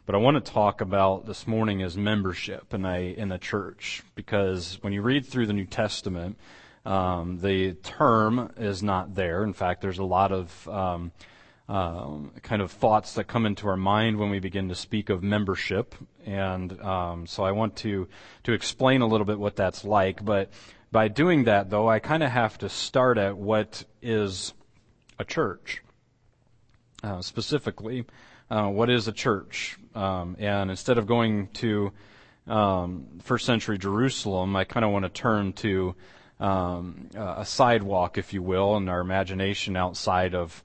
But I want to talk about this morning is membership in the church, because when you read through the New Testament, the term is not there. In fact, there's a lot of kind of thoughts that come into our mind when we begin to speak of membership, and so I want to explain a little bit what that's like. But by doing that, though, I kind of have to start at what is a church. Specifically, what is a church? And instead of going to first century Jerusalem, I kind of want to turn to a sidewalk, if you will, in our imagination outside of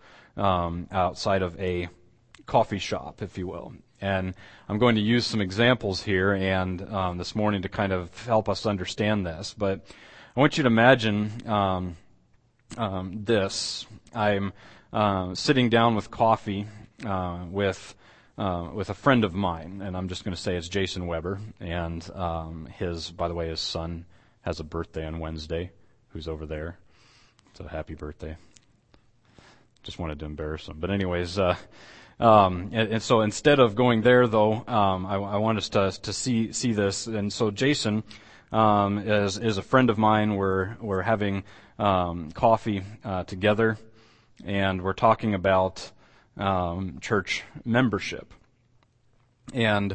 a coffee shop, if you will. And I'm going to use some examples here and this morning to kind of help us understand this. But I want you to imagine this. I'm sitting down with coffee with a friend of mine, and I'm just going to say it's Jason Weber, and by the way, his son has a birthday on Wednesday, who's over there. So happy birthday. Just wanted to embarrass him. But anyways, and so instead of going there, though, I want us to see this. And so Jason is a friend of mine. We're having coffee together, and we're talking about church membership. And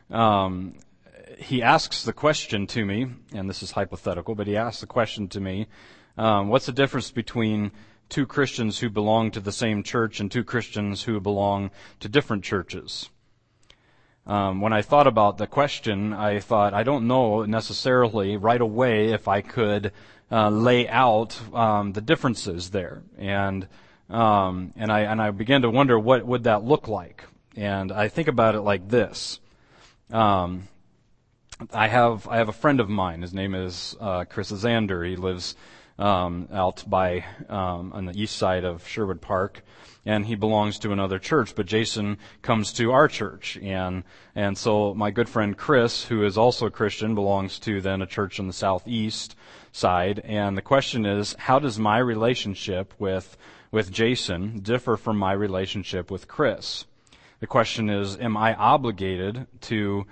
he asks the question to me, and this is hypothetical, but he asks the question to me, what's the difference between two Christians who belong to the same church and two Christians who belong to different churches? When I thought about the question, I thought, I don't know necessarily right away if I could lay out the differences there. And I began to wonder what would that look like. And I think about it like this. I have a friend of mine. His name is Chris Zander. He lives out by on the east side of Sherwood Park, and he belongs to another church. But Jason comes to our church, and so my good friend Chris, who is also a Christian, belongs to then a church on the southeast side. And the question is, how does my relationship with Jason differ from my relationship with Chris? The question is, am I obligated to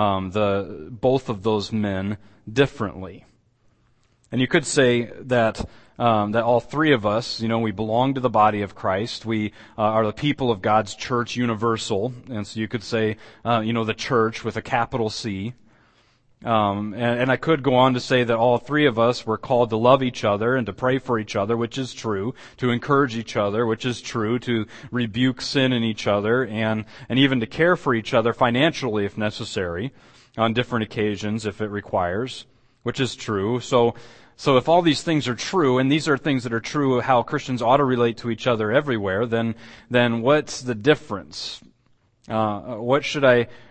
both of those men differently? And you could say that all three of us, we belong to the body of Christ. We are the people of God's church universal, and so you could say, the church with a capital C. And I could go on to say that all three of us were called to love each other and to pray for each other, which is true, to encourage each other, which is true, to rebuke sin in each other, and even to care for each other financially if necessary, on different occasions if it requires, which is true. So if all these things are true, and these are things that are true how Christians ought to relate to each other everywhere, then what's the difference? What should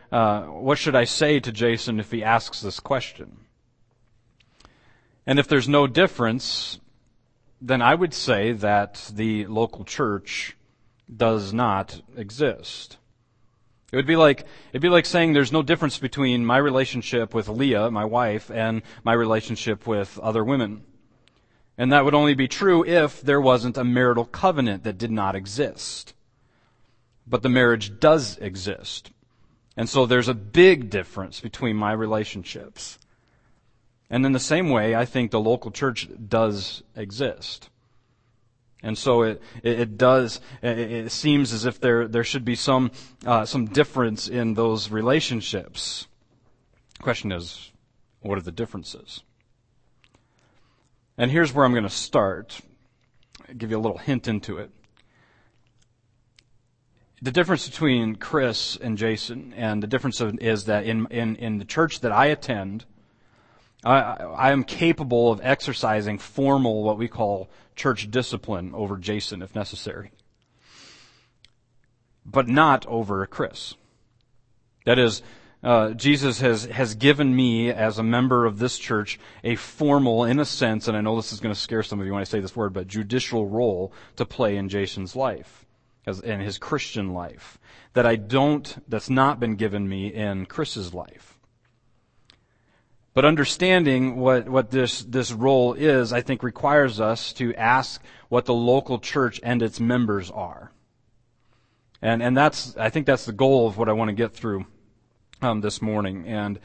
I say to Jason if he asks this question? And if there's no difference, then I would say that the local church does not exist. It would be like saying there's no difference between my relationship with Leah, my wife, and my relationship with other women. And that would only be true if there wasn't a marital covenant that did not exist. But the marriage does exist. And so there's a big difference between my relationships. And in the same way, I think the local church does exist. And so it seems as if there should be some difference in those relationships. The question is, what are the differences? And here's where I'm going to start. I'll give you a little hint into it. The difference between Chris and Jason, and the difference is that in the church that I attend, I am capable of exercising formal, what we call church discipline over Jason if necessary, but not over Chris. That is, Jesus has given me as a member of this church a formal, in a sense, and I know this is going to scare some of you when I say this word, but judicial role to play in Jason's life, in his Christian life, that's not been given me in Chris's life. But understanding what this role is, I think, requires us to ask what the local church and its members are. And I think that's the goal of what I want to get through this morning. And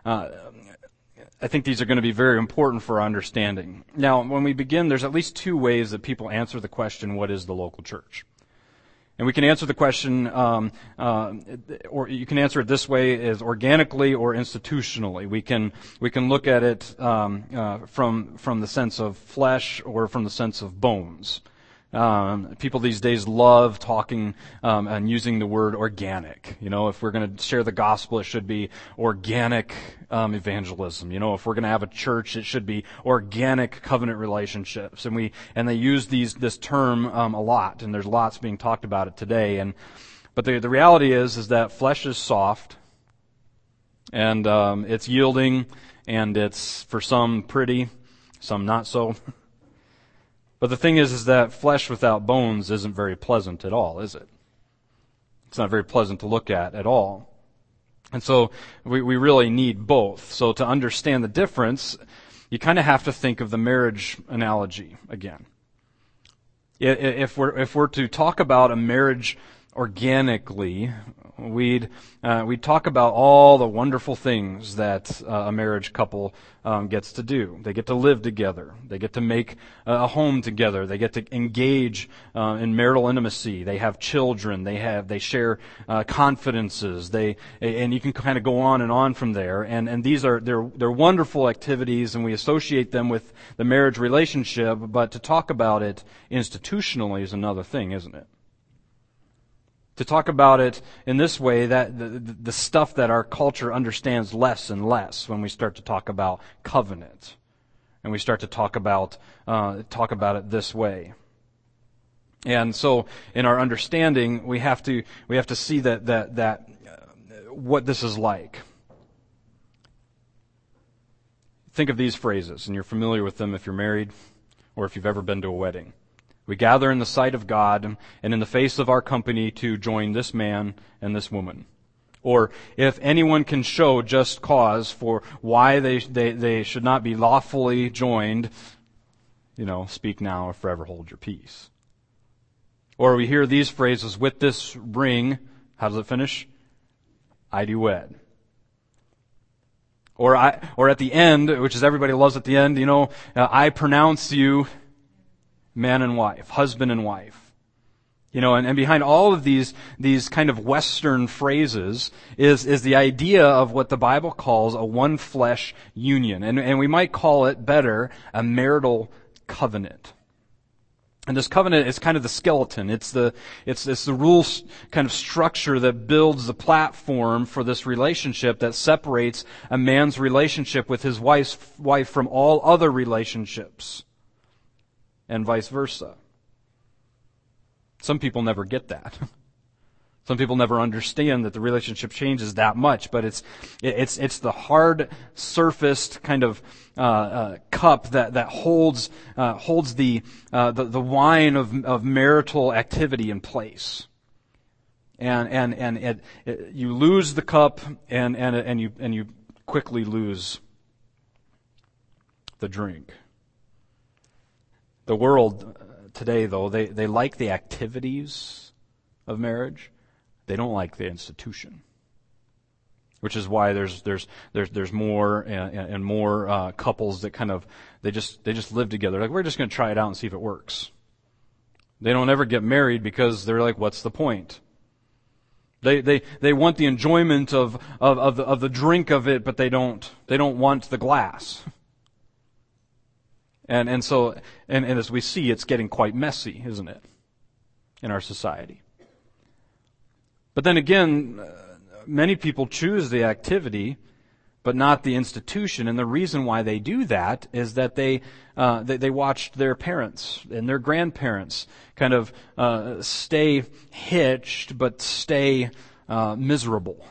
I think these are going to be very important for our understanding. Now, when we begin, there's at least two ways that people answer the question, what is the local church? And we can answer the question, or you can answer it this way, as organically or institutionally. We can look at it from the sense of flesh or from the sense of bones. People these days love talking and using the word organic. If we're going to share the gospel, it should be organic evangelism. If we're going to have a church, it should be organic covenant relationships. And they use this term a lot, and there's lots being talked about it today. But the reality is that flesh is soft, and it's yielding, and it's for some pretty, some not so. But the thing is that flesh without bones isn't very pleasant at all, is it? It's not very pleasant to look at all. And so we really need both. So to understand the difference, you kind of have to think of the marriage analogy again. If we're to talk about a marriage organically, we'd talk about all the wonderful things that a marriage couple gets to do. They get to live together. They get to make a home together. They get to engage in marital intimacy. They have children. They share confidences. And you can kind of go on and on from there. And they're wonderful activities, and we associate them with the marriage relationship. But to talk about it institutionally is another thing, isn't it? To talk about it in this way, that the stuff that our culture understands less and less when we start to talk about covenant, and we start to talk about it this way. And so, in our understanding, we have to see that what this is like. Think of these phrases, and you're familiar with them if you're married, or if you've ever been to a wedding. We gather in the sight of God and in the face of our company to join this man and this woman. Or if anyone can show just cause for why they should not be lawfully joined, speak now or forever hold your peace. Or we hear these phrases, with this ring, how does it finish? I do wed. Or at the end, which is everybody loves at the end, I pronounce you man and wife, husband and wife. And behind all of these kind of Western phrases is the idea of what the Bible calls a one flesh union. And we might call it better a marital covenant. And this covenant is kind of the skeleton. It's the rules kind of structure that builds the platform for this relationship that separates a man's relationship with his wife from all other relationships. And vice versa. Some people never get that. Some people never understand that the relationship changes that much, but it's the hard surfaced kind of cup that holds the wine of marital activity in place. And you lose the cup and you quickly lose the drink. The world today, though, they like the activities of marriage. They don't like the institution, which is why there's more and more couples that kind of they just live together. Like, we're just going to try it out and see if it works. They don't ever get married because they're like, what's the point? They want the enjoyment of the drink of it, but they don't want the glass. And so as we see, it's getting quite messy, isn't it, in our society? But then again, many people choose the activity, but not the institution. And the reason why they do that is that they watched their parents and their grandparents kind of stay hitched, but stay miserable.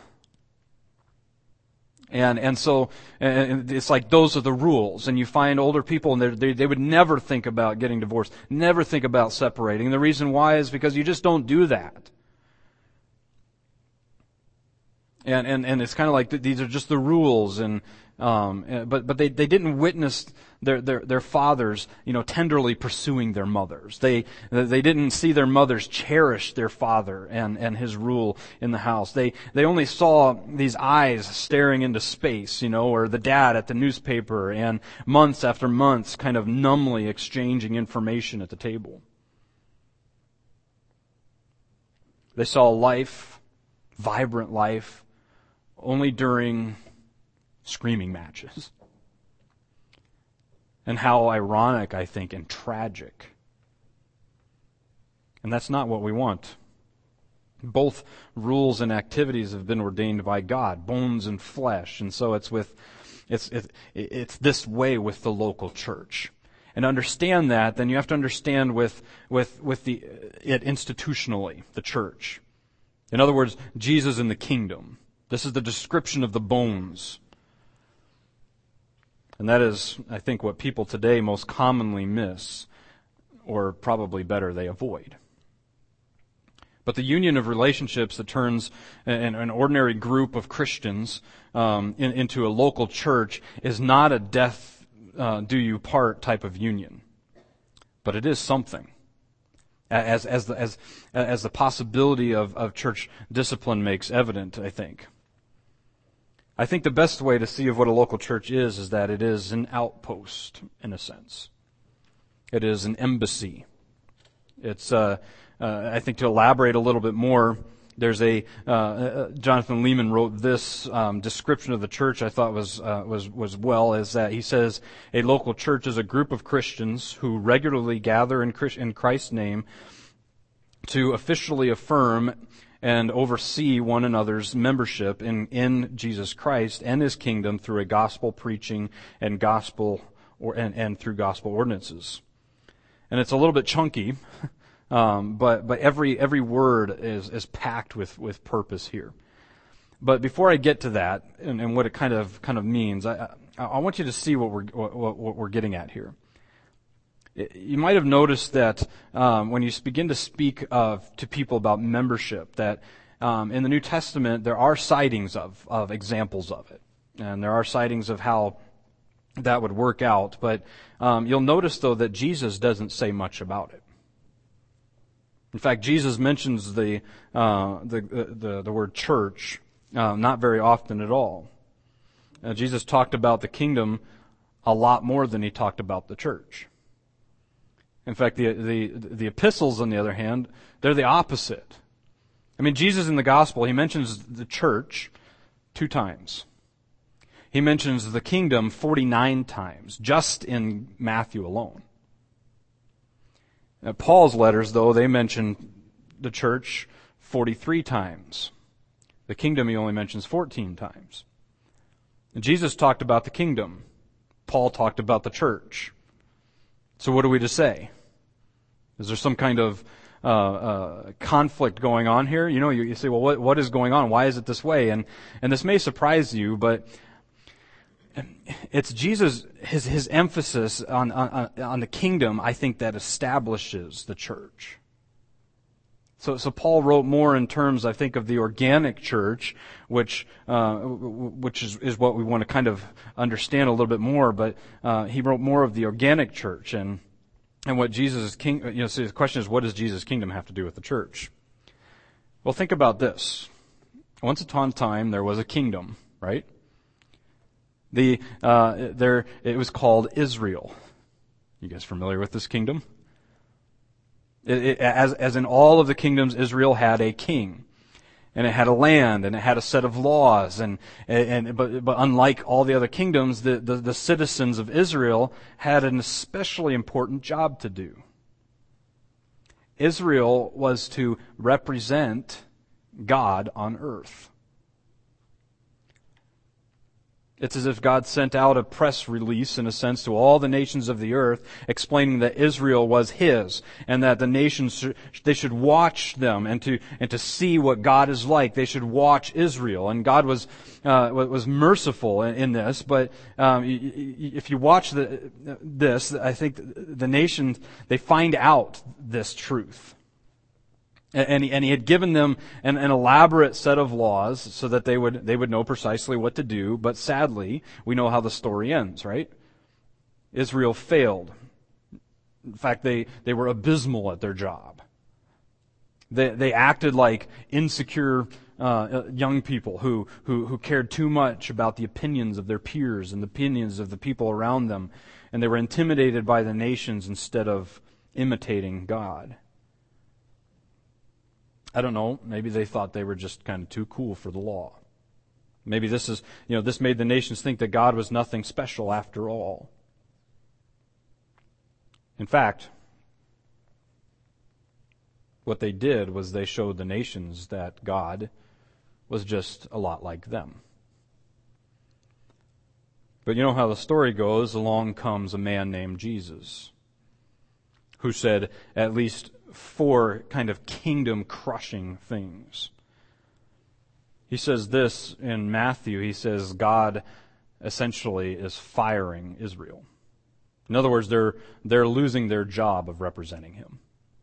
And so it's like those are the rules. And you find older people, and they would never think about getting divorced, never think about separating. And the reason why is because you just don't do that. And it's kind of like these are just the rules, but they didn't witness their fathers, tenderly pursuing their mothers. They didn't see their mothers cherish their father and his rule in the house. They only saw these eyes staring into space, or the dad at the newspaper, and months after months kind of numbly exchanging information at the table. They saw life, vibrant life, only during screaming matches. And how ironic, I think, and tragic. And that's not what we want. Both rules and activities have been ordained by God, bones and flesh, and so it's this way with the local church. And to understand that, then you have to understand with it institutionally, the church. In other words, Jesus in the kingdom. This is the description of the bones. And that is, I think, what people today most commonly miss, or probably better, they avoid. But the union of relationships that turns an ordinary group of Christians into a local church is not a death do you part type of union. But it is something. As the possibility of church discipline makes evident, I think. I think the best way to see of what a local church is that it is an outpost, in a sense. It is an embassy. It's, I think, to elaborate a little bit more, there's Jonathan Leeman wrote this description of the church I thought was well, is that he says, a local church is a group of Christians who regularly gather in Christ's name to officially affirm and oversee one another's membership in Jesus Christ and His kingdom through a gospel preaching and and through gospel ordinances. And it's a little bit chunky, but every word is packed with purpose here. But before I get to that and what it kind of means, I want you to see what we're getting at here. You might have noticed that when you begin to speak to people about membership, that in the New Testament there are sightings of examples of it, and there are sightings of how that would work out. But you'll notice, though, that Jesus doesn't say much about it. In fact, Jesus mentions the word church not very often at all. Jesus talked about the kingdom a lot more than He talked about the church. In fact, the epistles, on the other hand, they're the opposite. I mean, Jesus in the gospel, He mentions the church 2 times. He mentions the kingdom 49 times, just in Matthew alone. Now, Paul's letters, though, they mention the church 43 times. The kingdom He only mentions 14 times. And Jesus talked about the kingdom. Paul talked about the church. So what are we to say? Is there some kind of conflict going on here? You say, well, what is going on? Why is it this way? And this may surprise you, but it's Jesus, his emphasis on the kingdom, I think, that establishes the church. So Paul wrote more in terms, I think, of the organic church, which is what we want to kind of understand a little bit more. But he wrote more of the organic church, and what Jesus' king. So the question is, what does Jesus' kingdom have to do with the church? Well, think about this. Once upon a time, there was a kingdom, right? It was called Israel. You guys familiar with this kingdom? As in all of the kingdoms, Israel had a king, and it had a land, and it had a set of laws, but unlike all the other kingdoms, the citizens of Israel had an especially important job to do. Israel was to represent God on earth. It's as if God sent out a press release, in a sense, to all the nations of the earth, explaining that Israel was His, and that the nations, they should watch them and to see what God is like. They should watch Israel, and God was merciful in this. But if you watch this, I think the nations, they find out this truth. And he had given them an elaborate set of laws so that they would know precisely what to do. But sadly, we know how the story ends, right? Israel failed. In fact, they were abysmal at their job. They acted like insecure young people who cared too much about the opinions of their peers and the opinions of the people around them. And they were intimidated by the nations instead of imitating God. I don't know, maybe they thought they were just kind of too cool for the law. Maybe this made the nations think that God was nothing special after all. In fact, what they did was they showed the nations that God was just a lot like them. But you know how the story goes, along comes a man named Jesus, who said at least 4 kind of kingdom-crushing things. He says this in Matthew. He says God essentially is firing Israel. In other words, they're losing their job of representing Him.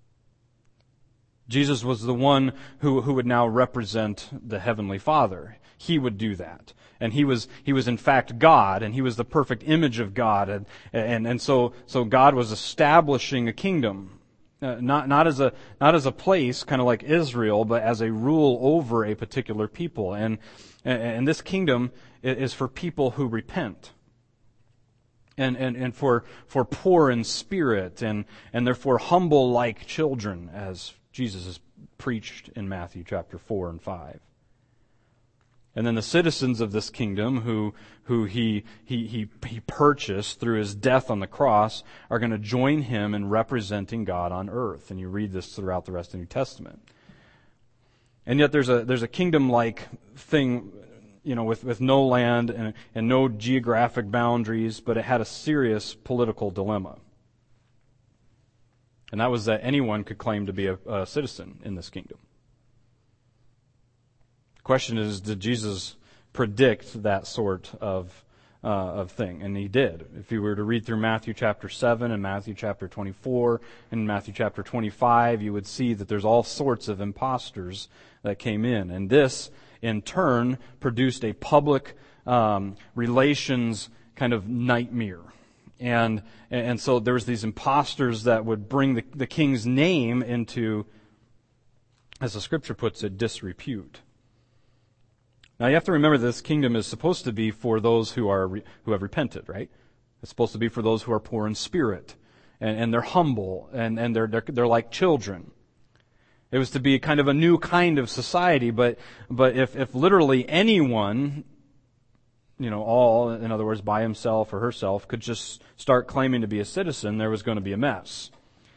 Jesus was the one who would now represent the Heavenly Father. He would do that. And he was in fact God, and He was the perfect image of God. And so God was establishing a kingdom. Not as a place, kind of like Israel, but as a rule over a particular people. And this kingdom is for people who repent. And for poor in spirit, and therefore humble like children, as Jesus has preached in Matthew chapter 4 and 5. And then the citizens of this kingdom who he purchased through His death on the cross are going to join Him in representing God on earth. And you read this throughout the rest of the New Testament. And yet there's a kingdom-like thing, with no land and no geographic boundaries, but it had a serious political dilemma. And that was that anyone could claim to be a citizen in this kingdom. The question is, did Jesus predict that sort of thing? And He did. If you were to read through Matthew chapter 7 and Matthew chapter 24 and Matthew chapter 25, you would see that there's all sorts of imposters that came in. And this, in turn, produced a public relations kind of nightmare. And so there was these imposters that would bring the king's name into, as the Scripture puts it, disrepute. Now you have to remember this kingdom is supposed to be for those who have repented, right? It's supposed to be for those who are poor in spirit, and they're humble, and they're like children. It was to be kind of a new kind of society, but if literally anyone, all, in other words, by himself or herself, could just start claiming to be a citizen, there was going to be a mess.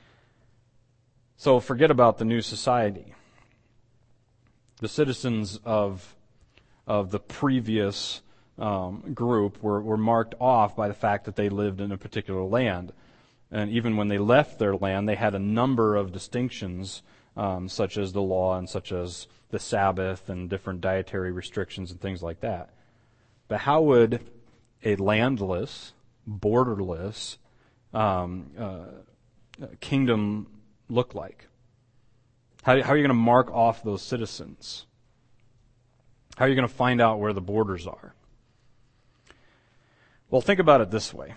So forget about the new society. The citizens of the previous group were marked off by the fact that they lived in a particular land. And even when they left their land, they had a number of distinctions, such as the law and such as the Sabbath and different dietary restrictions and things like that. But how would a landless, borderless kingdom look like? How are you going to mark off those citizens? How are you going to find out where the borders are? Well, think about it this way.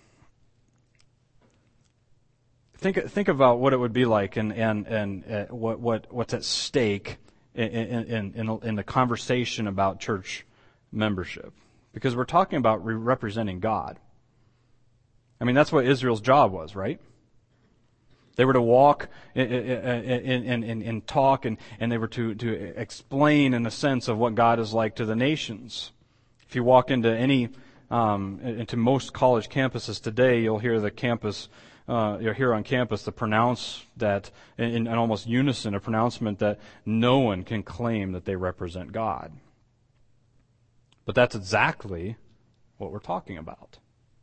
Think about what it would be like and what's at stake in the conversation about church membership. Because we're talking about representing God. I mean, that's what Israel's job was, right? They were to walk and talk, and they were to explain in a sense of what God is like to the nations. If you walk into into most college campuses today, you'll hear the campus, you'll hear on campus the pronounce that, in almost unison, a pronouncement that no one can claim that they represent God. But that's exactly what we're talking about.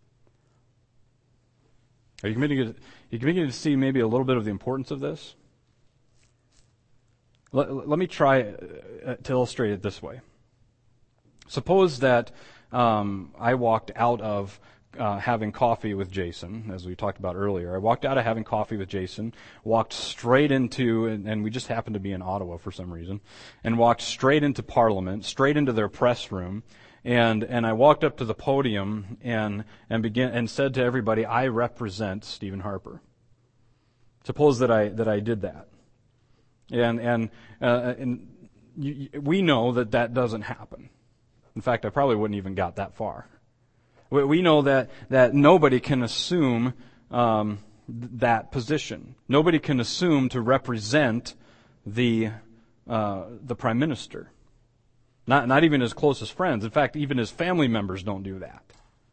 Are you beginning to see maybe a little bit of the importance of this? Let me try to illustrate it this way. Suppose that I walked out of having coffee with Jason, as we talked about earlier. I walked out of having coffee with Jason, walked straight into, and we just happened to be in Ottawa for some reason, and walked straight into Parliament, straight into their press room, and I walked up to the podium and said to everybody, I represent Stephen Harper. Suppose that I did that. And we know that doesn't happen. In fact, I probably wouldn't even got that far. We know that nobody can assume that position. Nobody can assume to represent the prime minister. Not even his closest friends. In fact, even his family members don't do that.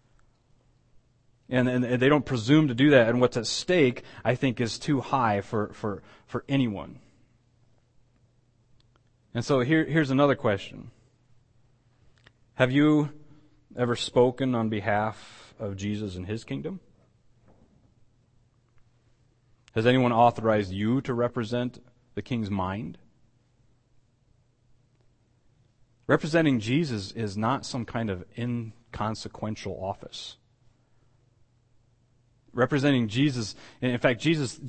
And they don't presume to do that. And what's at stake, I think, is too high for anyone. And so here's another question. Have you ever spoken on behalf of Jesus and His kingdom? Has anyone authorized you to represent the King's mind? Representing Jesus is not some kind of inconsequential office. Representing Jesus, in fact, Jesus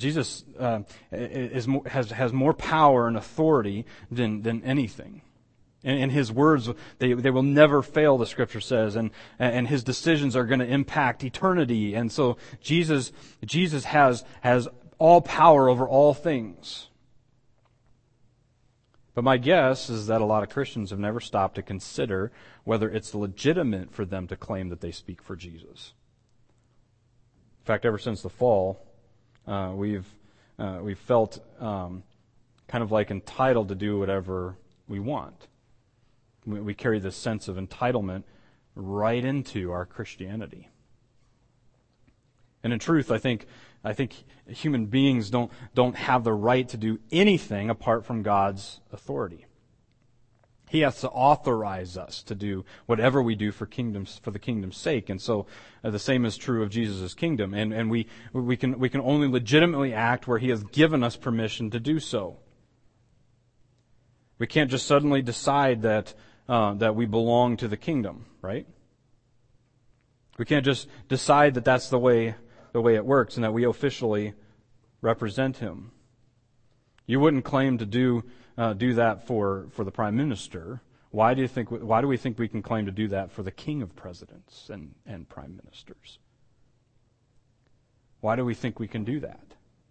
has more power and authority than anything. And His words, they will never fail, the Scripture says, and His decisions are going to impact eternity. And so Jesus has all power over all things. But my guess is that a lot of Christians have never stopped to consider whether it's legitimate for them to claim that they speak for Jesus. In fact, ever since the fall, we've felt kind of like entitled to do whatever we want. We carry this sense of entitlement right into our Christianity. And in truth, I think human beings don't have the right to do anything apart from God's authority. He has to authorize us to do whatever we do for the kingdom's sake. And so the same is true of Jesus' kingdom. And we can only legitimately act where He has given us permission to do so. We can't just suddenly decide that we belong to the kingdom, right? We can't just decide that that's the way it works and that we officially represent Him. You wouldn't claim to do that for the Prime Minister. Why do we think we can claim to do that for the King of Presidents and Prime Ministers? Why do we think we can do that?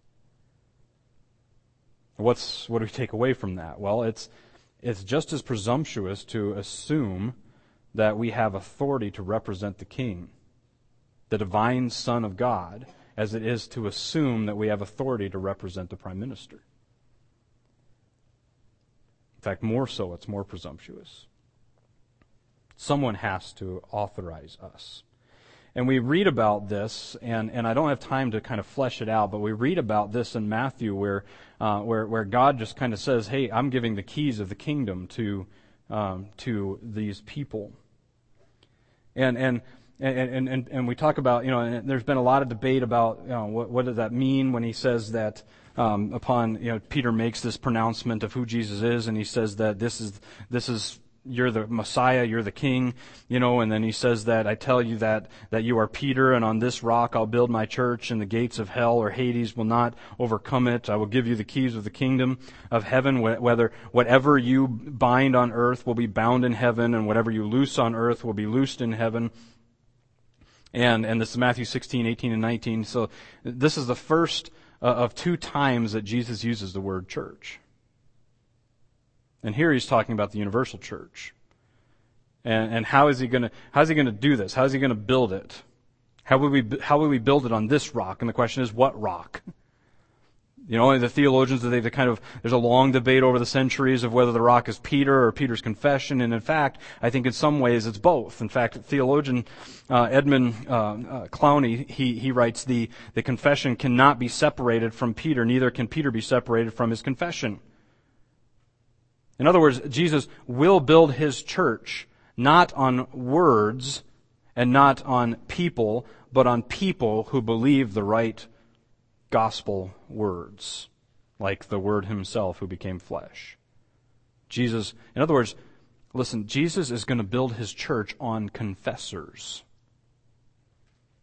What do we take away from that? Well, it's just as presumptuous to assume that we have authority to represent the King, the divine Son of God, as it is to assume that we have authority to represent the Prime Minister. In fact, more so, it's more presumptuous. Someone has to authorize us. And we read about this, and I don't have time to kind of flesh it out, but we read about this in Matthew where God just kind of says, hey, I'm giving the keys of the kingdom to these people. And we talk about, and there's been a lot of debate about, what does that mean when He says that upon, Peter makes this pronouncement of who Jesus is, and he says that this is you're the Messiah, you're the King, and then He says that I tell you that you are Peter, and on this rock I'll build my church, and the gates of hell or Hades will not overcome it. I will give you the keys of the kingdom of heaven. Whatever you bind on earth will be bound in heaven, and whatever you loose on earth will be loosed in heaven. And this is Matthew 16, 18, and 19. So this is the first of two times that Jesus uses the word church. And here He's talking about the universal church. And how is He going to do this? How is He going to build it? How will we build it on this rock? And the question is, what rock? The theologians, there's a long debate over the centuries of whether the rock is Peter or Peter's confession. And in fact, I think in some ways it's both. In fact, theologian Edmund Clowney, he writes, the confession cannot be separated from Peter, neither can Peter be separated from his confession. In other words, Jesus will build His church not on words and not on people, but on people who believe the right gospel words, like the Word Himself who became flesh. Jesus, in other words, listen, Jesus is going to build His church on confessors.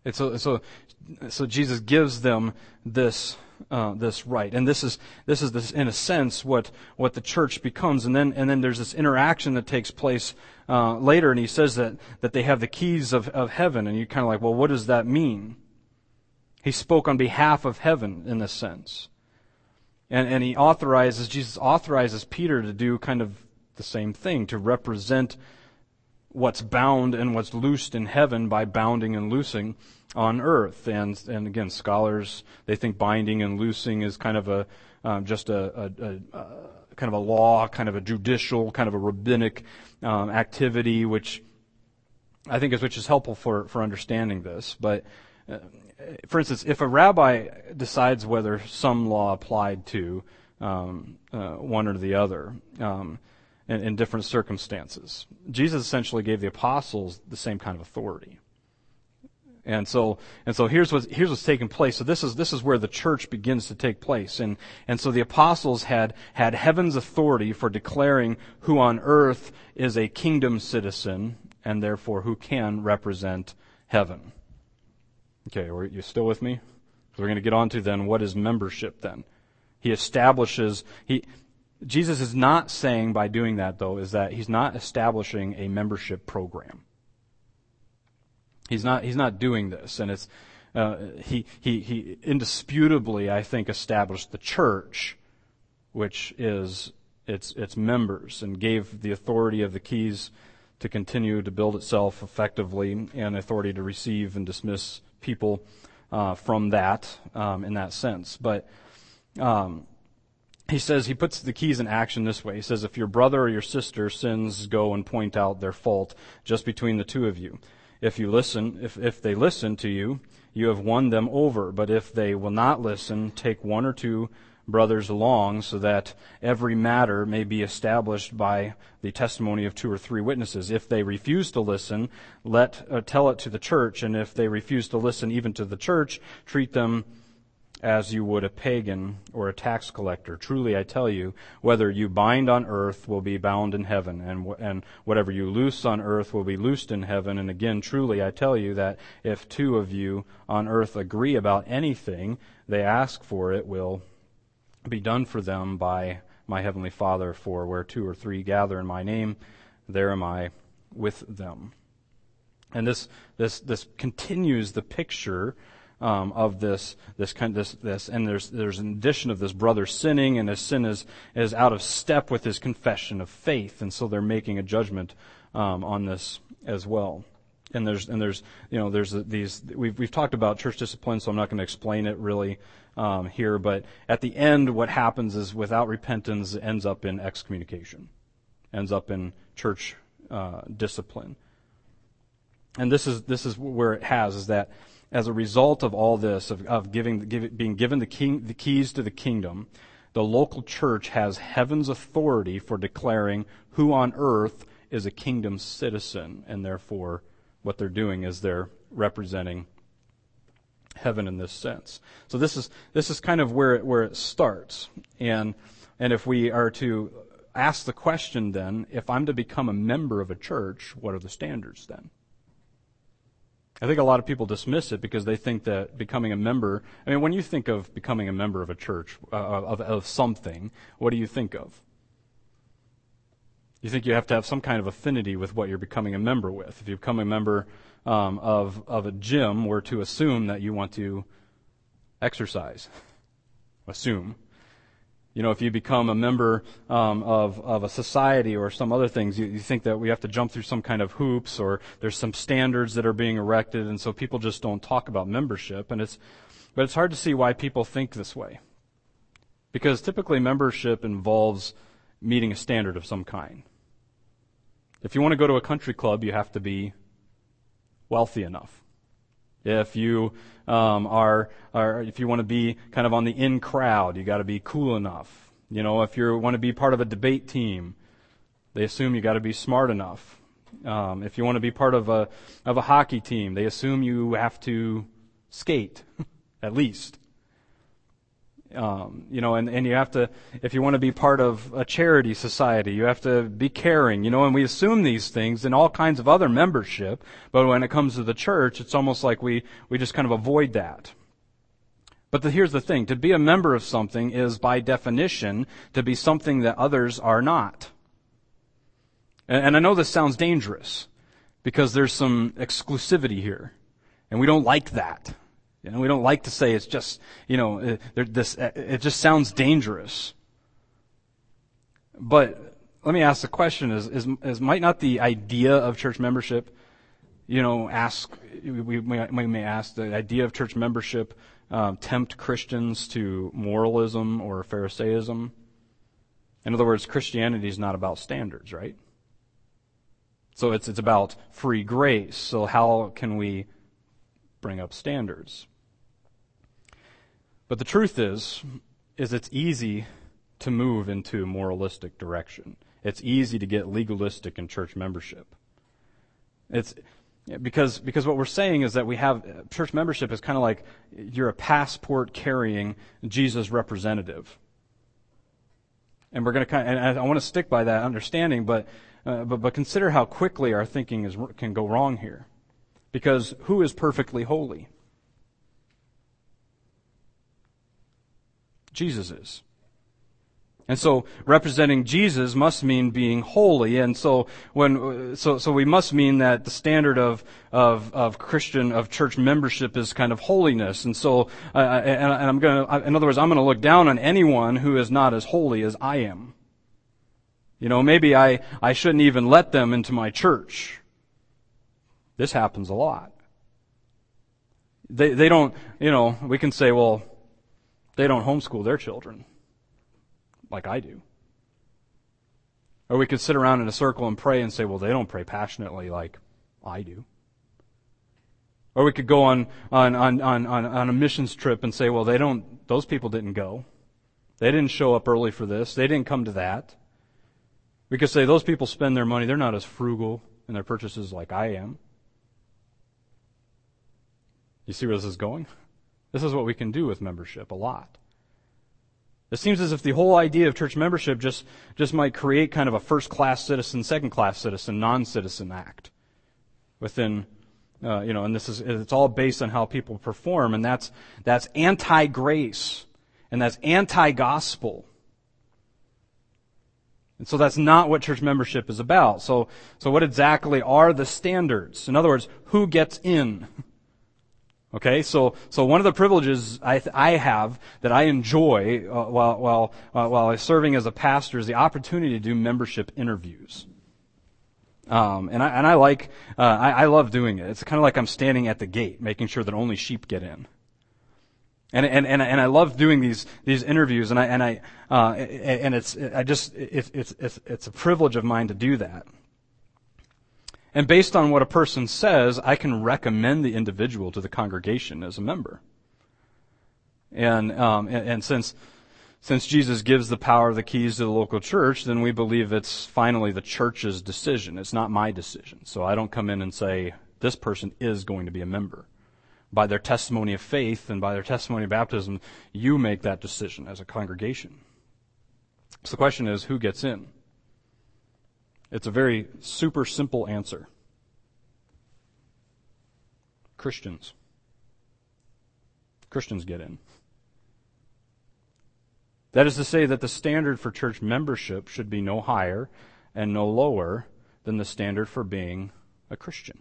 So Jesus gives them this right, and this is in a sense what the church becomes, and then there's this interaction that takes place later, and he says that they have the keys of heaven, and you're kind of like, well, what does that mean? He spoke on behalf of heaven in this sense, and Jesus authorizes Peter to do kind of the same thing, to represent what's bound and what's loosed in heaven by bounding and loosing on earth. And again, scholars, they think binding and loosing is kind of a kind of a law, kind of a judicial, kind of a rabbinic activity, which I think is helpful for understanding this. But for instance, if a rabbi decides whether some law applied to one or the other in different circumstances, Jesus essentially gave the apostles the same kind of authority. And so here's what's taking place. So this is where the church begins to take place. And so the apostles had heaven's authority for declaring who on earth is a kingdom citizen and therefore who can represent heaven. Okay, are you still with me? So we're going to get on to then what is membership then. Jesus is not saying by doing that, though, is that he's not establishing a membership program. He's not doing this, and it's he indisputably, I think, established the church, which is its members, and gave the authority of the keys to continue to build itself effectively, and authority to receive and dismiss people from that in that sense. But he says, he puts the keys in action this way. He says, if your brother or your sister sins, go and point out their fault just between the two of you. If they listen to you, you have won them over. But if they will not listen, take one or two brothers along, so that every matter may be established by the testimony of 2 or 3 witnesses. If they refuse to listen, tell it to the church. And if they refuse to listen even to the church, treat them as you would a pagan or a tax collector. Truly, I tell you, whether you bind on earth will be bound in heaven, and whatever you loose on earth will be loosed in heaven. And again, truly, I tell you that if 2 of you on earth agree about anything they ask for, it will be done for them by my heavenly Father. For where 2 or 3 gather in my name, there am I with them. And this continues the picture of this, and there's an addition of this brother sinning, and his sin is out of step with his confession of faith, and so they're making a judgment on this as well. And we've talked about church discipline, so I'm not going to explain it really here. But at the end, what happens is, without repentance, it ends up in excommunication, ends up in church discipline. And this is where it is that as a result of all this, of being given the keys to the kingdom, the local church has heaven's authority for declaring who on earth is a kingdom citizen, and therefore what they're doing is they're representing heaven in this sense. So this is kind of where it starts. And if we are to ask the question then, if I'm to become a member of a church, what are the standards then? I think a lot of people dismiss it because they think that becoming a member, when you think of becoming a member of a church, of something, what do you think of? You think you have to have some kind of affinity with what you're becoming a member with. If you become a member of a gym, we're to assume that you want to exercise. Assume. If you become a member of a society or some other things, you think that we have to jump through some kind of hoops, or there's some standards that are being erected, and so people just don't talk about membership. But it's hard to see why people think this way, because typically membership involves meeting a standard of some kind. If you want to go to a country club, you have to be wealthy enough. If you if you want to be kind of on the in crowd, you got to be cool enough. If you want to be part of a debate team, they assume you got to be smart enough. If you want to be part of a hockey team, they assume you have to skate, at least. And you have to, if you want to be part of a charity society, you have to be caring, and we assume these things in all kinds of other membership, but when it comes to the church, it's almost like we just kind of avoid that. But here's the thing, to be a member of something is by definition to be something that others are not. And I know this sounds dangerous, because there's some exclusivity here, and we don't like that. We don't like to say it's just, it just sounds dangerous. But let me ask the question, is might not the idea of church membership, we may ask, the idea of church membership tempt Christians to moralism or Pharisaism? In other words, Christianity is not about standards, right? So it's about free grace. So how can we bring up standards? But the truth is it's easy to move into a moralistic direction. It's easy to get legalistic in church membership. It's because what we're saying is that we have church membership is kind of like you're a passport carrying Jesus representative. And we're going to and I want to stick by that understanding, but consider how quickly our thinking can go wrong here. Because who is perfectly holy? Jesus is. And so representing Jesus must mean being holy, and so we must mean that the standard of church membership is kind of holiness. And so in other words, I'm going to look down on anyone who is not as holy as I am. Maybe I shouldn't even let them into my church. This happens a lot. They don't, we can say, well, they don't homeschool their children like I do. Or we could sit around in a circle and pray and say, well, they don't pray passionately like I do. Or we could go on a missions trip and say, well, those people didn't go. They didn't show up early for this. They didn't come to that. We could say those people spend their money. They're not as frugal in their purchases like I am. You see where this is going? This is what we can do with membership a lot. It seems as if the whole idea of church membership just might create kind of a first-class citizen, second-class citizen, non-citizen act within, and it's all based on how people perform, and that's anti-grace, and that's anti-gospel. And so that's not what church membership is about. So what exactly are the standards? In other words, who gets in? Okay, so one of the privileges I have that I enjoy while I'm serving as a pastor is the opportunity to do membership interviews. And I love doing it. It's kind of like I'm standing at the gate, making sure that only sheep get in. And I love doing these interviews, and it's a privilege of mine to do that. And based on what a person says, I can recommend the individual to the congregation as a member. And since Jesus gives the power of the keys to the local church, then we believe it's finally the church's decision. It's not my decision. So I don't come in and say, this person is going to be a member. By their testimony of faith and by their testimony of baptism, you make that decision as a congregation. So the question is, who gets in? It's a very super simple answer. Christians. Christians get in. That is to say that the standard for church membership should be no higher and no lower than the standard for being a Christian.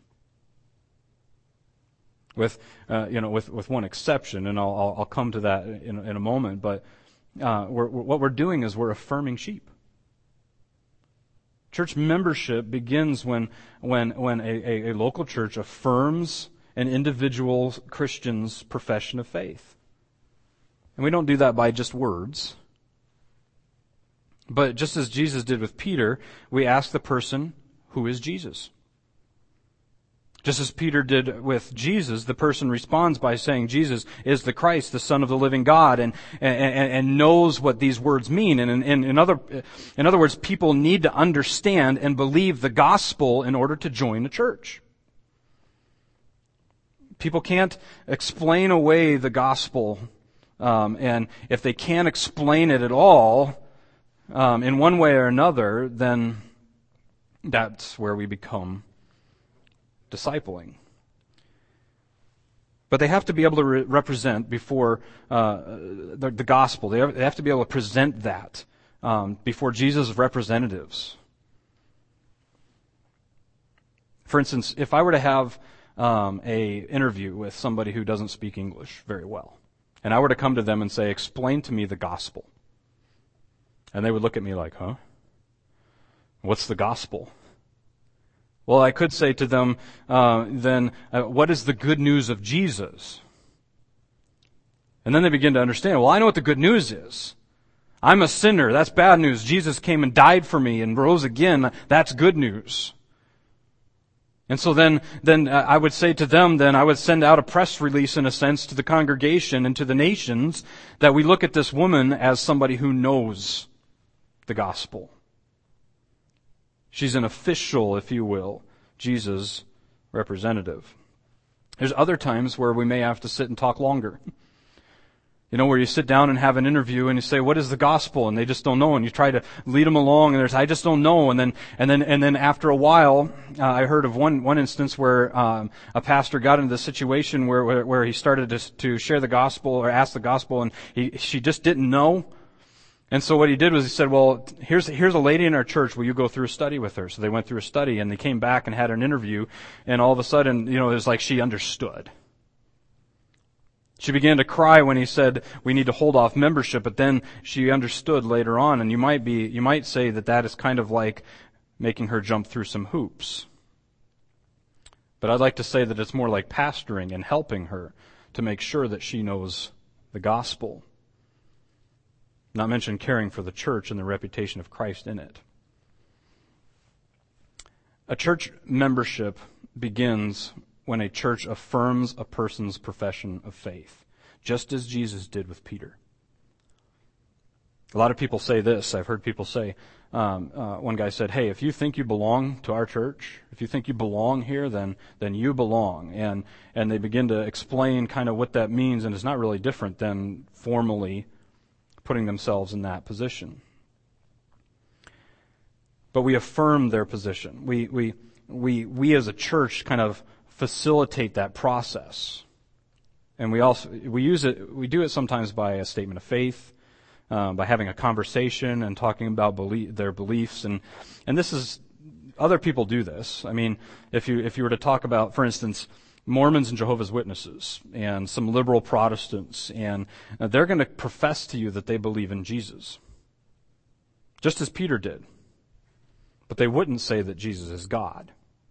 With one exception, and I'll come to that in a moment. But what we're doing is we're affirming sheep. Church membership begins when a local church affirms an individual Christian's profession of faith, and we don't do that by just words. But just as Jesus did with Peter, we ask the person, "Who is Jesus?" Just as Peter did with Jesus, the person responds by saying Jesus is the Christ, the Son of the living God, and knows what these words mean. And in other words, people need to understand and believe the gospel in order to join the church. People can't explain away the gospel And if they can't explain it at all, in one way or another, then that's where we become discipling. But they have to be able to represent before the gospel. They have to be able to present that before Jesus' representatives. For instance, if I were to have a interview with somebody who doesn't speak English very well, and I were to come to them and say, "Explain to me the gospel," and they would look at me like, "Huh? What's the gospel?" Well, I could say to them, what is the good news of Jesus? And then they begin to understand, well, I know what the good news is. I'm a sinner. That's bad news. Jesus came and died for me and rose again. That's good news. And so then I would say to them, I would send out a press release, in a sense, to the congregation and to the nations, that we look at this woman as somebody who knows the gospel. She's an official, if you will, Jesus' representative. There's other times where we may have to sit and talk longer. Where you sit down and have an interview and you say, "What is the gospel?" And they just don't know, and you try to lead them along, and "I just don't know." And then after a while, I heard of one instance where a pastor got into the situation where he started to share the gospel or ask the gospel, and she just didn't know. And so what he did was he said, "Well, here's a lady in our church. Will you go through a study with her?" So they went through a study, and they came back and had an interview, and all of a sudden, it was like she understood. She began to cry when he said, "We need to hold off membership," but then she understood later on, and you might say that is kind of like making her jump through some hoops. But I'd like to say that it's more like pastoring and helping her to make sure that she knows the gospel. Not mention caring for the church and the reputation of Christ in it. A church membership begins when a church affirms a person's profession of faith, just as Jesus did with Peter. A lot of people say this. I've heard people say, one guy said, "Hey, if you think you belong to our church, if you think you belong here, then you belong." And they begin to explain kind of what that means, and it's not really different than formally putting themselves in that position. But we affirm their position. We as a church kind of facilitate that process. And we do it sometimes by a statement of faith, by having a conversation and talking about their beliefs, and this is, other people do this. I mean, if you were to talk about, for instance, Mormons and Jehovah's Witnesses and some liberal Protestants, and they're going to profess to you that they believe in Jesus, just as Peter did. But they wouldn't say that Jesus is God.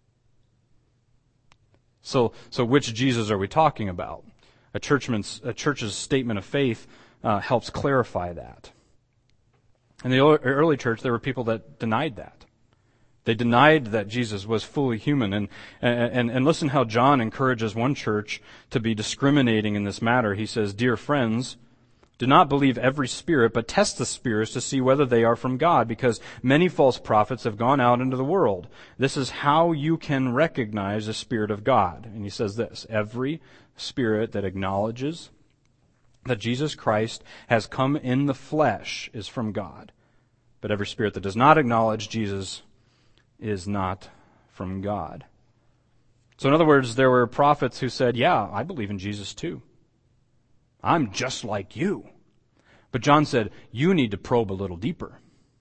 So which Jesus are we talking about? A church's statement of faith helps clarify that. In the early church, there were people that denied that. They denied that Jesus was fully human. And listen how John encourages one church to be discriminating in this matter. He says, "Dear friends, do not believe every spirit, but test the spirits to see whether they are from God, because many false prophets have gone out into the world. This is how you can recognize the Spirit of God." And he says this, "Every spirit that acknowledges that Jesus Christ has come in the flesh is from God. But every spirit that does not acknowledge Jesus is not from God." So in other words, there were prophets who said, "Yeah, I believe in Jesus too. I'm just like you." But John said, you need to probe a little deeper.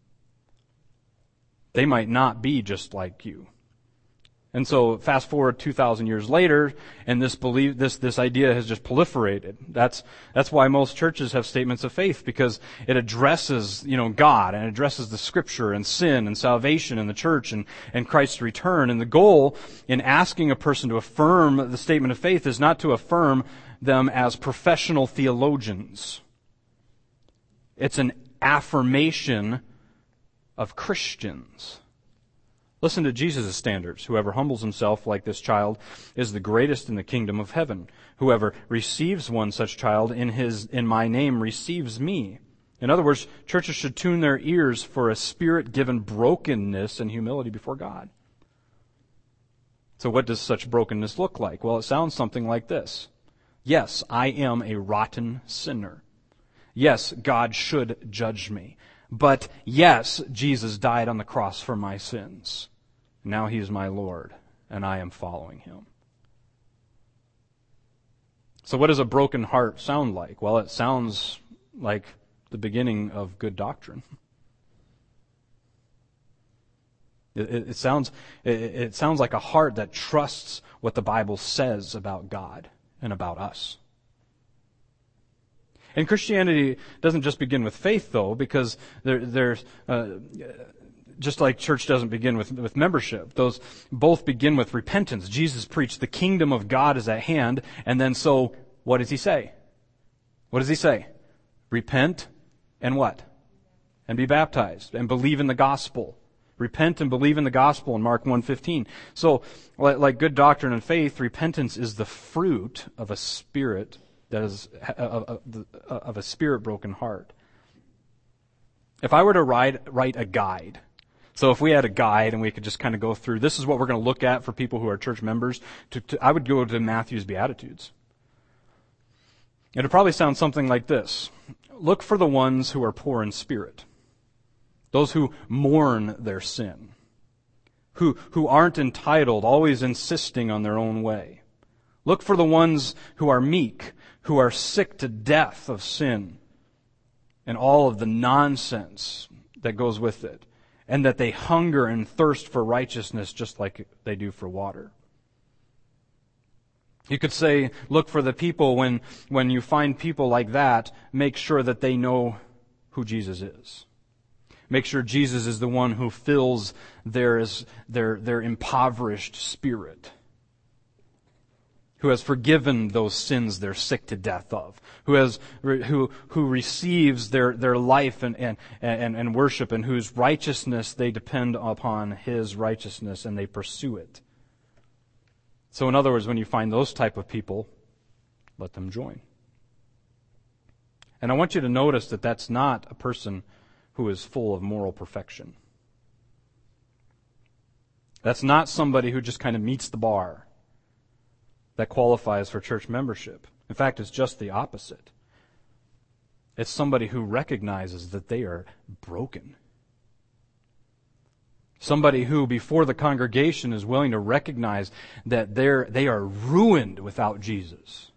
They might not be just like you. And so fast forward 2,000 years later, and this idea has just proliferated. That's why most churches have statements of faith, because it addresses, God, and it addresses the Scripture and sin and salvation and the church and Christ's return. And the goal in asking a person to affirm the statement of faith is not to affirm them as professional theologians. It's an affirmation of Christians. Listen to Jesus' standards. "Whoever humbles himself like this child is the greatest in the kingdom of heaven. Whoever receives one such child in my name receives me." In other words, churches should tune their ears for a spirit-given brokenness and humility before God. So what does such brokenness look like? Well, it sounds something like this. Yes, I am a rotten sinner. Yes, God should judge me. But yes, Jesus died on the cross for my sins. Now He is my Lord, and I am following Him. So what does a broken heart sound like? Well, it sounds like the beginning of good doctrine. It sounds like a heart that trusts what the Bible says about God and about us. And Christianity doesn't just begin with faith, though, because there's just like church doesn't begin with membership. Those both begin with repentance. Jesus preached the kingdom of God is at hand, and then so what does He say? What does He say? Repent and what? And be baptized and believe in the gospel. Repent and believe in the gospel in Mark 1:15. So, like good doctrine and faith, repentance is the fruit of a spirit that is of a spirit broken heart. If I were to write a guide, so if we had a guide and we could just kind of go through, this is what we're going to look at for people who are church members, I would go to Matthew's Beatitudes. It'd probably sound something like this. Look for the ones who are poor in spirit. Those who mourn their sin. Who aren't entitled, always insisting on their own way. Look for the ones who are meek, who are sick to death of sin and all of the nonsense that goes with it, and that they hunger and thirst for righteousness just like they do for water. You could say, look for the people when you find people like that, make sure that they know who Jesus is. Make sure Jesus is the one who fills their impoverished spirit, who has forgiven those sins they're sick to death of, who receives their life and worship, and whose righteousness they depend upon His righteousness and they pursue it. So in other words, when you find those type of people, let them join. And I want you to notice that that's not a person who is full of moral perfection. That's not somebody who just kind of meets the bar that qualifies for church membership. In fact, it's just the opposite. It's somebody who recognizes that they are broken. Somebody who, before the congregation, is willing to recognize that they are ruined without Jesus.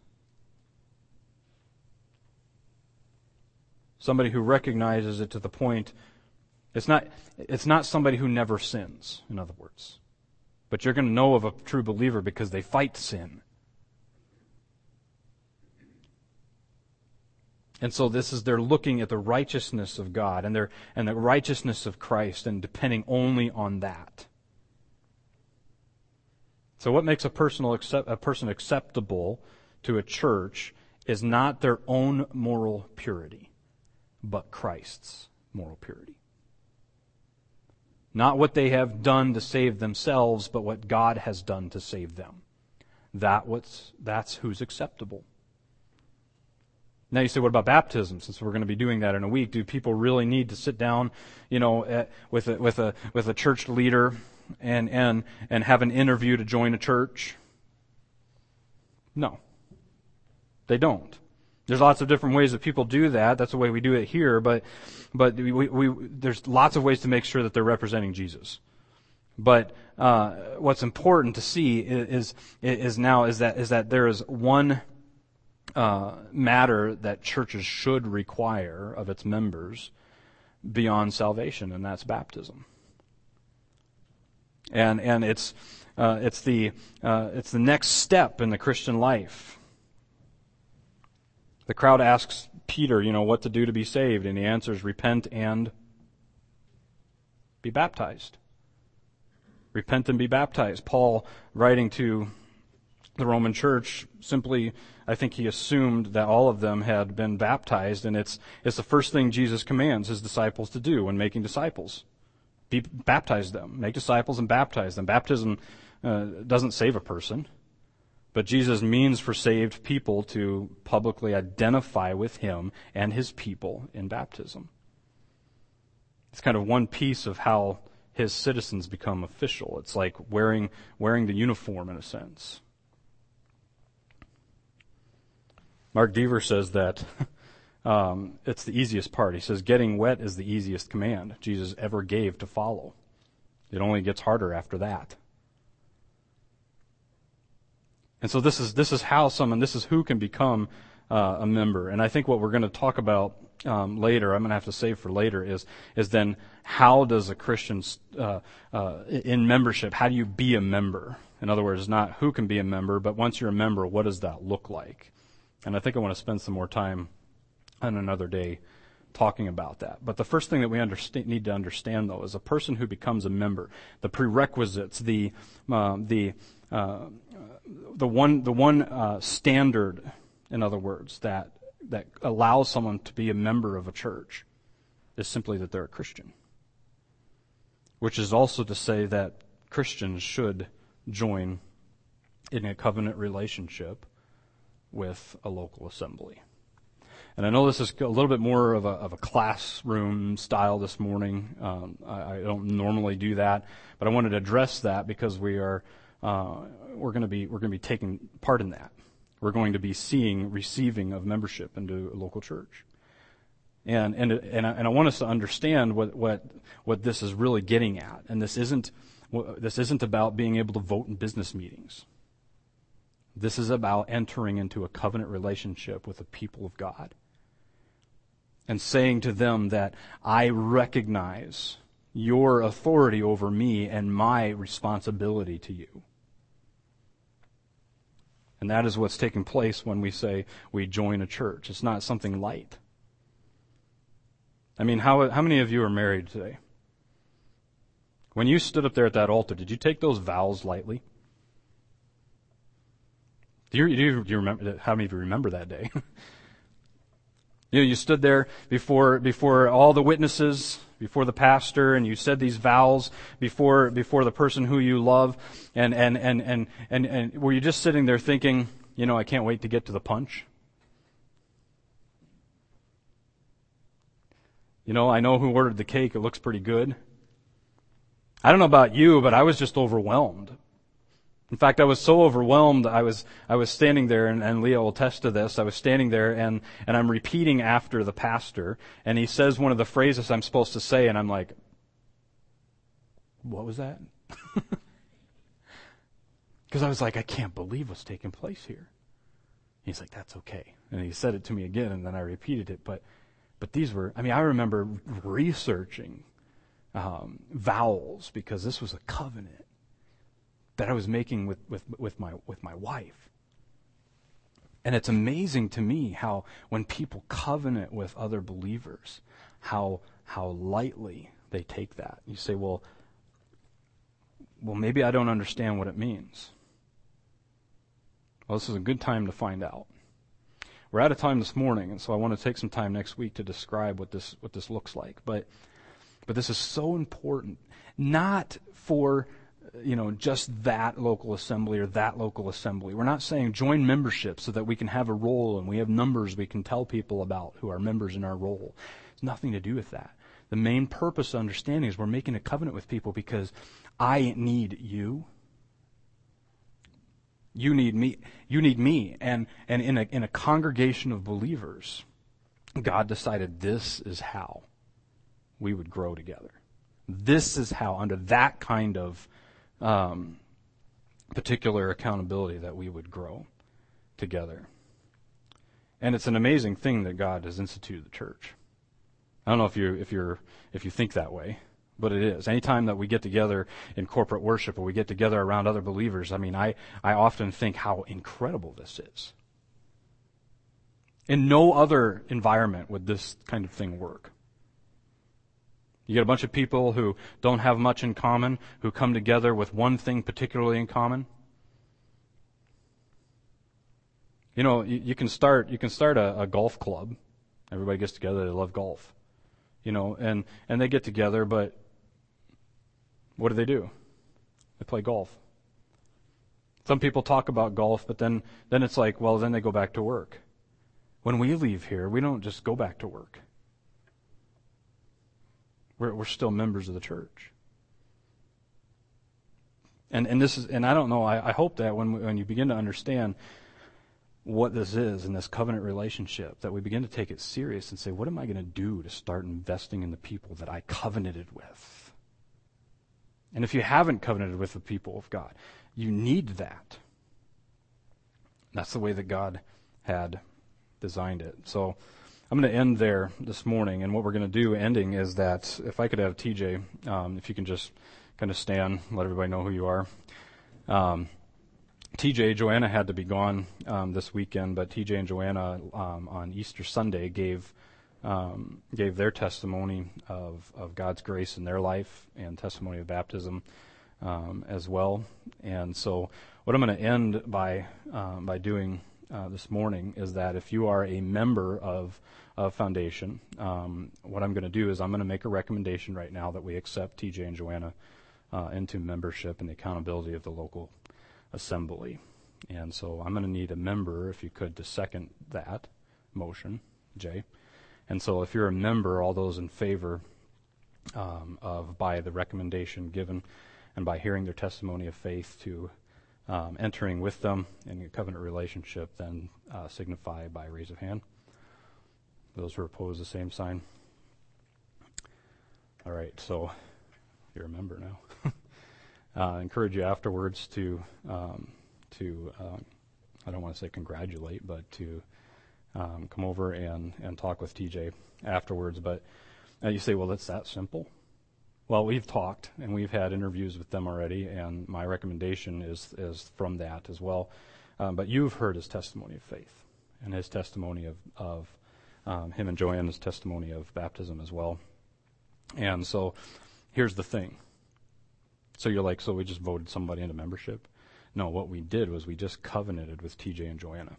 Somebody who recognizes it to the point, it's not somebody who never sins, in other words. But you're going to know of a true believer because they fight sin. And so they're looking at the righteousness of God and the righteousness of Christ and depending only on that. So what makes a person acceptable to a church is not their own moral purity, but Christ's moral purity. Not what they have done to save themselves, but what God has done to save them. That's who's acceptable. Now you say, what about baptism? Since we're going to be doing that in a week, do people really need to sit down, with a church leader and have an interview to join a church? No, they don't. There's lots of different ways that people do that. That's the way we do it here. But there's lots of ways to make sure that they're representing Jesus. But what's important to see is that there is one matter that churches should require of its members beyond salvation, and that's baptism. And it's the next step in the Christian life. The crowd asks Peter, what to do to be saved, and he answers, repent and be baptized. Repent and be baptized. Paul, writing to the Roman church, simply, I think he assumed that all of them had been baptized, and it's the first thing Jesus commands his disciples to do when making disciples. Baptize them. Make disciples and baptize them. Baptism doesn't save a person, but Jesus means for saved people to publicly identify with Him and His people in baptism. It's kind of one piece of how His citizens become official. It's like wearing the uniform in a sense. Mark Dever says that it's the easiest part. He says, getting wet is the easiest command Jesus ever gave to follow. It only gets harder after that. And so this is how this is who can become a member. And I think what we're going to talk about later, I'm going to have to save for later, is then how does a Christian in membership, how do you be a member? In other words, not who can be a member, but once you're a member, what does that look like? And I think I want to spend some more time on another day talking about that. But the first thing that we need to understand, though, is a person who becomes a member, the prerequisites, the one standard, in other words, that allows someone to be a member of a church is simply that they're a Christian. Which is also to say that Christians should join in a covenant relationship with a local assembly. And I know this is a little bit more of a classroom style this morning. I don't normally do that, but I wanted to address that because we're going to be taking part in that. We're going to be receiving of membership into a local church, and I want us to understand what this is really getting at. And this isn't about being able to vote in business meetings. This is about entering into a covenant relationship with the people of God and saying to them that I recognize your authority over me and my responsibility to you. And that is what's taking place when we say we join a church. It's not something light. I mean, how many of you are married today? When you stood up there at that altar, did you take those vows lightly? Do you remember? How many of you remember that day? You stood there before all the witnesses, before the pastor, and you said these vows before the person who you love, and were you just sitting there thinking, I can't wait to get to the punch? I know who ordered the cake. It looks pretty good. I don't know about you, but I was just overwhelmed. In fact, I was so overwhelmed, I was standing there, and Leah will attest to this, I was standing there, and I'm repeating after the pastor, and he says one of the phrases I'm supposed to say, and I'm like, what was that? Because I was like, I can't believe what's taking place here. He's like, that's okay. And he said it to me again, and then I repeated it, but these were, I remember researching vowels, because this was a covenant that I was making with my wife. And it's amazing to me how when people covenant with other believers, how lightly they take that. You say, well, maybe I don't understand what it means. Well, this is a good time to find out. We're out of time this morning, and so I want to take some time next week to describe what this looks like. But this is so important, not for just that local assembly or that local assembly. We're not saying join membership so that we can have a role and we have numbers we can tell people about who are members in our role. It's nothing to do with that. The main purpose of understanding is we're making a covenant with people because I need you. You need me. You need me. And in a congregation of believers, God decided this is how we would grow together. This is how, under that kind of particular accountability, that we would grow together. And it's an amazing thing that God has instituted the church. I don't know if you think that way, but it is. Anytime that we get together in corporate worship or we get together around other believers, I often think how incredible this is. In no other environment would this kind of thing work. You get a bunch of people who don't have much in common, who come together with one thing particularly in common. You can start a golf club. Everybody gets together, they love golf. And they get together, but what do? They play golf. Some people talk about golf, but then it's like, well, then they go back to work. When we leave here, we don't just go back to work. We're still members of the church. And this is, and I don't know, I hope that when you begin to understand what this is in this covenant relationship, that we begin to take it serious and say, what am I going to do to start investing in the people that I covenanted with? And if you haven't covenanted with the people of God, you need that. That's the way that God had designed it. So I'm going to end there this morning, and what we're going to do ending is that if I could have TJ, if you can just kind of stand, let everybody know who you are. TJ, Joanna had to be gone this weekend, but TJ and Joanna on Easter Sunday gave their testimony of God's grace in their life and testimony of baptism as well. And so what I'm going to end by doing this morning is that if you are a member of Foundation, what I'm going to do is I'm going to make a recommendation right now that we accept TJ and Joanna into membership and the accountability of the local assembly. And so I'm going to need a member, if you could, to second that motion, Jay. And so if you're a member, all those in favor by the recommendation given and by hearing their testimony of faith to entering with them in a covenant relationship, then signify by raise of hand. Those who are opposed, the same sign. All right, so you're a member now. I encourage you afterwards to I don't want to say congratulate, but to come over and talk with TJ afterwards. But you say, well, it's that simple. Well, we've talked, and we've had interviews with them already, and my recommendation is from that as well. But you've heard his testimony of faith, and his testimony of him and Joanna's testimony of baptism as well. And so here's the thing. So you're like, so we just voted somebody into membership? No, what we did was we just covenanted with TJ and Joanna.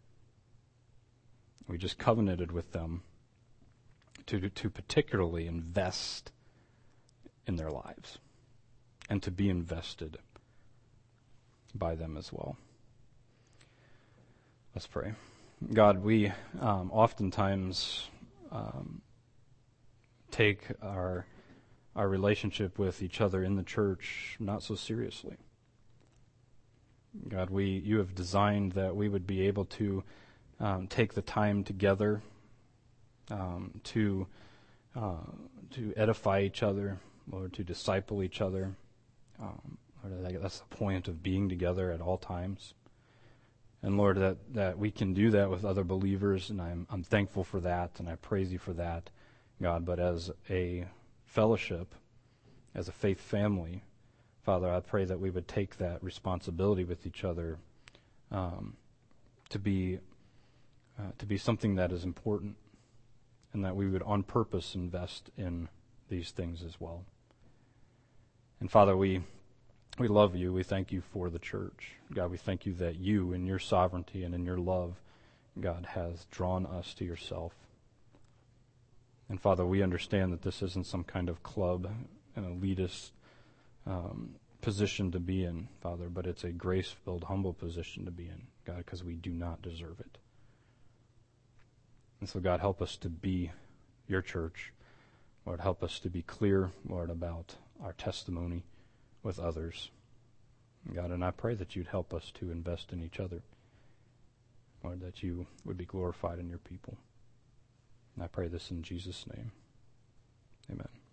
We just covenanted with them to particularly invest in their lives and to be invested by them as well. Let's pray. God, we oftentimes take our relationship with each other in the church not so seriously. God, you have designed that we would be able to take the time together to edify each other, Lord, to disciple each other. Lord, that's the point of being together at all times. And Lord, that we can do that with other believers, and I'm thankful for that, and I praise you for that, God. But as a fellowship, as a faith family, Father, I pray that we would take that responsibility with each other to be something that is important, and that we would on purpose invest in these things as well. And Father, we love you. We thank you for the church. God, we thank you that you, in your sovereignty and in your love, God, has drawn us to yourself. And Father, we understand that this isn't some kind of club, an elitist position to be in, Father, but it's a grace-filled, humble position to be in, God, because we do not deserve it. And so, God, help us to be your church. Lord, help us to be clear, Lord, about our testimony with others. God, and I pray that you'd help us to invest in each other. Lord, that you would be glorified in your people. And I pray this in Jesus' name. Amen.